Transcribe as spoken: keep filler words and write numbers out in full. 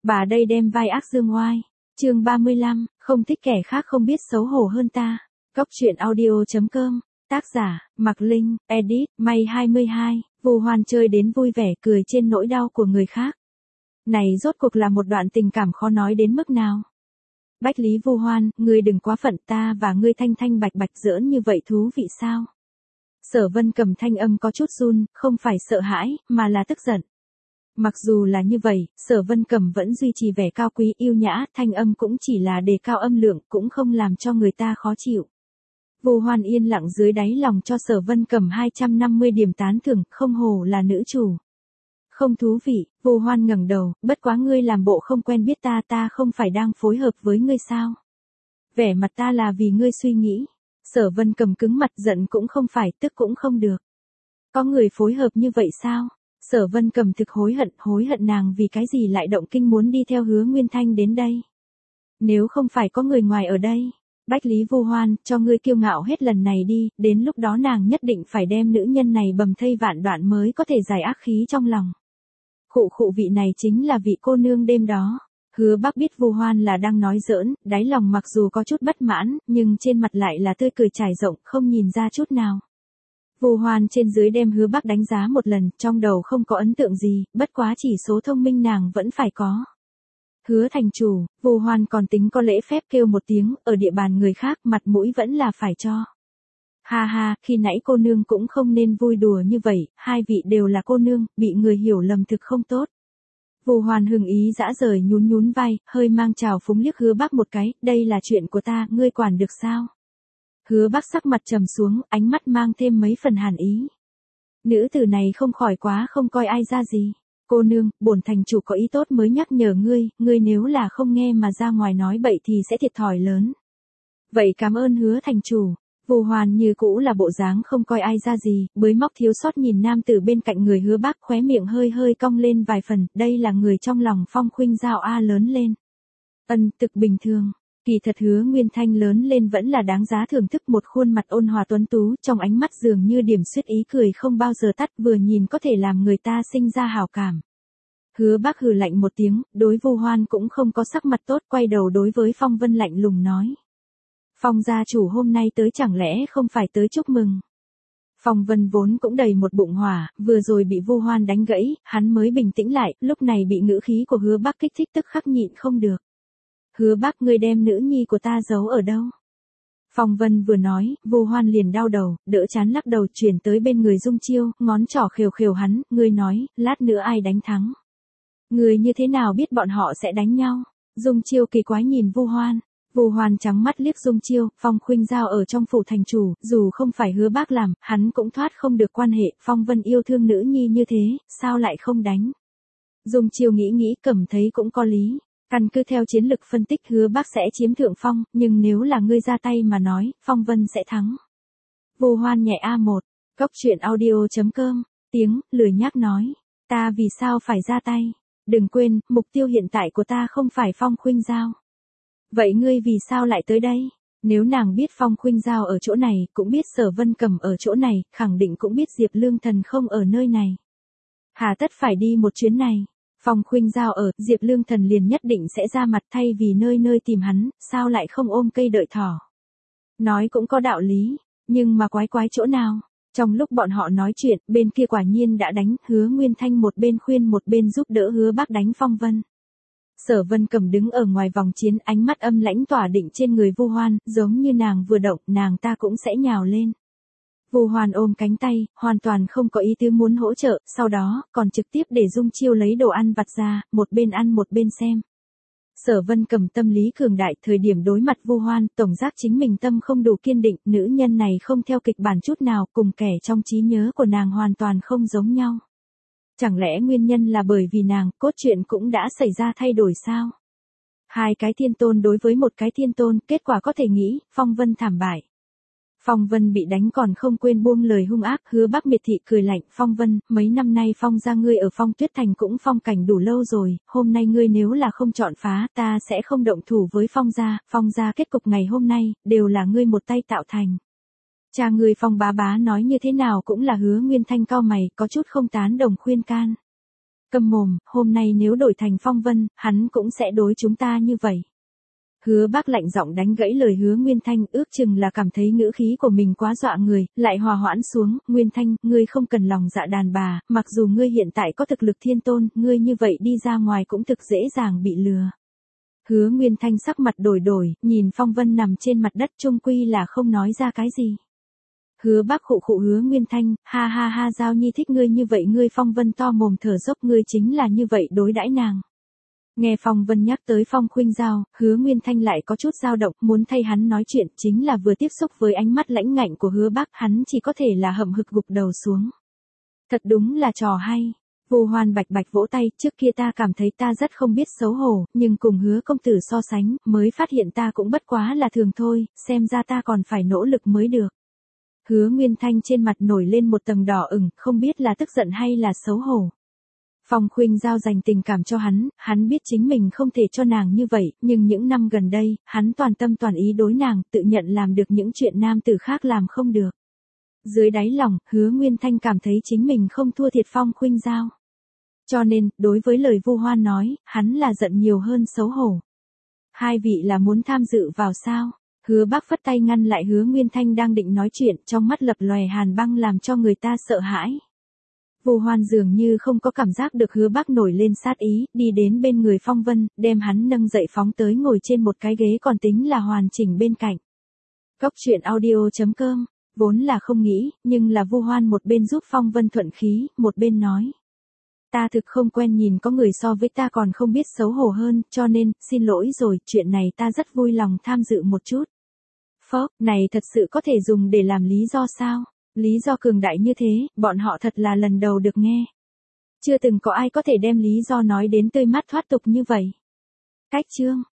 Bà đây đem vai ác dương oai. Chương ba mươi lăm, không thích kẻ khác không biết xấu hổ hơn ta. Cốc truyện audio.com. Tác giả, Mạc Linh, edit, May hai mươi hai, Vu Hoan chơi đến vui vẻ cười trên nỗi đau của người khác. Này rốt cuộc là một đoạn tình cảm khó nói đến mức nào. Bách Lý Vu Hoan, ngươi đừng quá phận, ta và ngươi thanh thanh bạch bạch giỡn như vậy thú vị sao? Sở Vân Cầm thanh âm có chút run, không phải sợ hãi, mà là tức giận. Mặc dù là như vậy, Sở Vân Cầm vẫn duy trì vẻ cao quý yêu nhã, thanh âm cũng chỉ là đề cao âm lượng, cũng không làm cho người ta khó chịu. Vu Hoan yên lặng dưới đáy lòng cho Sở Vân Cầm hai trăm năm mươi điểm tán thưởng, không hổ là nữ chủ. Không thú vị, Vu Hoan ngẩng đầu, bất quá ngươi làm bộ không quen biết ta, ta không phải đang phối hợp với ngươi sao? Vẻ mặt ta là vì ngươi suy nghĩ. Sở Vân Cầm cứng mặt, giận cũng không phải, tức cũng không được. Có người phối hợp như vậy sao? Sở Vân Cầm thực hối hận, hối hận nàng vì cái gì lại động kinh muốn đi theo Hứa Nguyên Thanh đến đây. Nếu không phải có người ngoài ở đây, Bách Lý Vu Hoan, cho ngươi kiêu ngạo hết lần này đi, đến lúc đó nàng nhất định phải đem nữ nhân này bầm thây vạn đoạn mới có thể giải ác khí trong lòng. Khụ khụ, vị này chính là vị cô nương đêm đó. Hứa Bắc biết Vu Hoan là đang nói giỡn, đáy lòng mặc dù có chút bất mãn, nhưng trên mặt lại là tươi cười trải rộng, không nhìn ra chút nào. Vu Hoan trên dưới đem Hứa Bắc đánh giá một lần, trong đầu không có ấn tượng gì, bất quá chỉ số thông minh nàng vẫn phải có. Hứa thành chủ, Vu Hoan còn tính có lễ phép kêu một tiếng, ở địa bàn người khác mặt mũi vẫn là phải cho. Ha ha, khi nãy cô nương cũng không nên vui đùa như vậy, hai vị đều là cô nương, bị người hiểu lầm thực không tốt. Vu Hoan hừng ý dã rời nhún nhún vai, hơi mang trào phúng liếc Hứa Bắc một cái, đây là chuyện của ta, ngươi quản được sao? Hứa Bắc sắc mặt trầm xuống, ánh mắt mang thêm mấy phần hàn ý. Nữ tử này không khỏi quá không coi ai ra gì. Cô nương, bổn thành chủ có ý tốt mới nhắc nhở ngươi, ngươi nếu là không nghe mà ra ngoài nói bậy thì sẽ thiệt thòi lớn. Vậy cảm ơn Hứa thành chủ. Vu Hoan như cũ là bộ dáng không coi ai ra gì, bới móc thiếu sót nhìn nam tử bên cạnh người Hứa Bắc, khóe miệng hơi hơi cong lên vài phần, đây là người trong lòng Phong Khuynh Giao a lớn lên. Ân, thực bình thường. Kỳ thật Hứa Nguyên Thanh lớn lên vẫn là đáng giá thưởng thức, một khuôn mặt ôn hòa tuấn tú, trong ánh mắt dường như điểm xuyết ý cười không bao giờ tắt, vừa nhìn có thể làm người ta sinh ra hảo cảm. Hứa Bắc hừ lạnh một tiếng, đối Vu Hoan cũng không có sắc mặt tốt, quay đầu đối với Phong Vân lạnh lùng nói. Phong gia chủ hôm nay tới chẳng lẽ không phải tới chúc mừng. Phong Vân vốn cũng đầy một bụng hỏa, vừa rồi bị Vu Hoan đánh gãy, hắn mới bình tĩnh lại, lúc này bị ngữ khí của Hứa Bắc kích thích tức khắc nhịn không được. Hứa Bắc, ngươi đem nữ nhi của ta giấu ở đâu? Phong Vân vừa nói, Vu Hoan liền đau đầu, đỡ chán lắc đầu chuyển tới bên người Dung Chiêu, ngón trỏ khều khều hắn, ngươi nói, lát nữa ai đánh thắng? Ngươi như thế nào biết bọn họ sẽ đánh nhau? Dung Chiêu kỳ quái nhìn Vu Hoan. Vu Hoan trắng mắt liếc Dung Chiêu, Phong Khuynh Giao ở trong phủ thành chủ, dù không phải Hứa Bắc làm, hắn cũng thoát không được quan hệ, Phong Vân yêu thương nữ nhi như thế, sao lại không đánh? Dung Chiêu nghĩ nghĩ cảm thấy cũng có lý. Căn cứ theo chiến lực phân tích Hứa Bắc sẽ chiếm thượng phong, nhưng nếu là ngươi ra tay mà nói, Phong Vân sẽ thắng. Vu Hoan nhẹ a một, cốc truyện audio.com, tiếng, lười nhác nói. Ta vì sao phải ra tay? Đừng quên, mục tiêu hiện tại của ta không phải Phong Khuynh Giao. Vậy ngươi vì sao lại tới đây? Nếu nàng biết Phong Khuynh Giao ở chỗ này, cũng biết Sở Vân Cầm ở chỗ này, khẳng định cũng biết Diệp Lương Thần không ở nơi này. Hà tất phải đi một chuyến này. Phong Khuynh Giao ở, Diệp Lương Thần liền nhất định sẽ ra mặt, thay vì nơi nơi tìm hắn, sao lại không ôm cây đợi thỏ. Nói cũng có đạo lý, nhưng mà quái quái chỗ nào? Trong lúc bọn họ nói chuyện, bên kia quả nhiên đã đánh, Hứa Nguyên Thanh một bên khuyên một bên giúp đỡ Hứa Bắc đánh Phong Vân. Sở Vân Cầm đứng ở ngoài vòng chiến, ánh mắt âm lãnh tỏa định trên người Vu Hoan, giống như nàng vừa động, nàng ta cũng sẽ nhào lên. Vu Hoan ôm cánh tay, hoàn toàn không có ý tứ muốn hỗ trợ, sau đó, còn trực tiếp để Dung Chiêu lấy đồ ăn vặt ra, một bên ăn một bên xem. Sở Vân Cầm tâm lý cường đại, thời điểm đối mặt Vu Hoan, tổng giác chính mình tâm không đủ kiên định, nữ nhân này không theo kịch bản chút nào, cùng kẻ trong trí nhớ của nàng hoàn toàn không giống nhau. Chẳng lẽ nguyên nhân là bởi vì nàng, cốt truyện cũng đã xảy ra thay đổi sao? Hai cái thiên tôn đối với một cái thiên tôn, kết quả có thể nghĩ, Phong Vân thảm bại. Phong Vân bị đánh còn không quên buông lời hung ác, Hứa Bắc miệt thị cười lạnh, Phong Vân, mấy năm nay Phong gia ngươi ở Phong Tuyết Thành cũng phong cảnh đủ lâu rồi, hôm nay ngươi nếu là không chọn phá, ta sẽ không động thủ với Phong gia, Phong gia kết cục ngày hôm nay, đều là ngươi một tay tạo thành. Cha ngươi Phong bá bá nói như thế nào cũng là Hứa Nguyên Thanh cau mày, có chút không tán đồng khuyên can. Câm mồm, hôm nay nếu đổi thành Phong Vân, hắn cũng sẽ đối chúng ta như vậy. Hứa Bác lạnh giọng đánh gãy lời Hứa Nguyên Thanh, ước chừng là cảm thấy ngữ khí của mình quá dọa người, lại hòa hoãn xuống, Nguyên Thanh, ngươi không cần lòng dạ đàn bà, mặc dù ngươi hiện tại có thực lực thiên tôn, ngươi như vậy đi ra ngoài cũng thực dễ dàng bị lừa. Hứa Nguyên Thanh sắc mặt đổi đổi, nhìn Phong Vân nằm trên mặt đất chung quy là không nói ra cái gì. Hứa Bác khụ khụ Hứa Nguyên Thanh, ha ha ha Giao Nhi thích ngươi như vậy, ngươi Phong Vân to mồm thở dốc, ngươi chính là như vậy đối đãi nàng. Nghe Phong Vân nhắc tới Phong Khuynh Giao, Hứa Nguyên Thanh lại có chút dao động, muốn thay hắn nói chuyện, chính là vừa tiếp xúc với ánh mắt lãnh ngạnh của Hứa Bác, hắn chỉ có thể là hậm hực gục đầu xuống. Thật đúng là trò hay. Vu Hoan bạch bạch vỗ tay, trước kia ta cảm thấy ta rất không biết xấu hổ, nhưng cùng Hứa công tử so sánh, mới phát hiện ta cũng bất quá là thường thôi, xem ra ta còn phải nỗ lực mới được. Hứa Nguyên Thanh trên mặt nổi lên một tầng đỏ ửng, không biết là tức giận hay là xấu hổ. Phong Khuynh Giao dành tình cảm cho hắn, hắn biết chính mình không thể cho nàng như vậy, nhưng những năm gần đây, hắn toàn tâm toàn ý đối nàng, tự nhận làm được những chuyện nam tử khác làm không được. Dưới đáy lòng, Hứa Nguyên Thanh cảm thấy chính mình không thua thiệt Phong Khuynh Giao. Cho nên, đối với lời Vu Hoan nói, hắn là giận nhiều hơn xấu hổ. Hai vị là muốn tham dự vào sao? Hứa Bác phất tay ngăn lại Hứa Nguyên Thanh đang định nói chuyện, trong mắt lập lòe hàn băng làm cho người ta sợ hãi. Vu Hoan dường như không có cảm giác được Hứa Bác nổi lên sát ý, đi đến bên người Phong Vân, đem hắn nâng dậy phóng tới ngồi trên một cái ghế còn tính là hoàn chỉnh bên cạnh. Cốc truyện audio chấm com, vốn là không nghĩ, nhưng là Vu Hoan một bên giúp Phong Vân thuận khí, một bên nói. Ta thực không quen nhìn có người so với ta còn không biết xấu hổ hơn, cho nên, xin lỗi rồi, chuyện này ta rất vui lòng tham dự một chút. Phó, này thật sự có thể dùng để làm lý do sao? Lý do cường đại như thế, bọn họ thật là lần đầu được nghe. Chưa từng có ai có thể đem lý do nói đến tươi mát thoát tục như vậy. Cách chương.